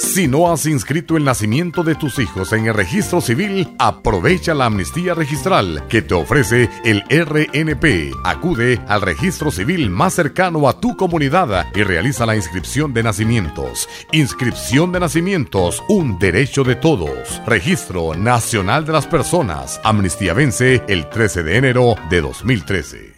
Si no has inscrito el nacimiento de tus hijos en el registro civil, aprovecha la amnistía registral que te ofrece el RNP. Acude al registro civil más cercano a tu comunidad y realiza la inscripción de nacimientos. Inscripción de nacimientos, un derecho de todos. Registro Nacional de las Personas. Amnistía vence el 13 de enero de 2013.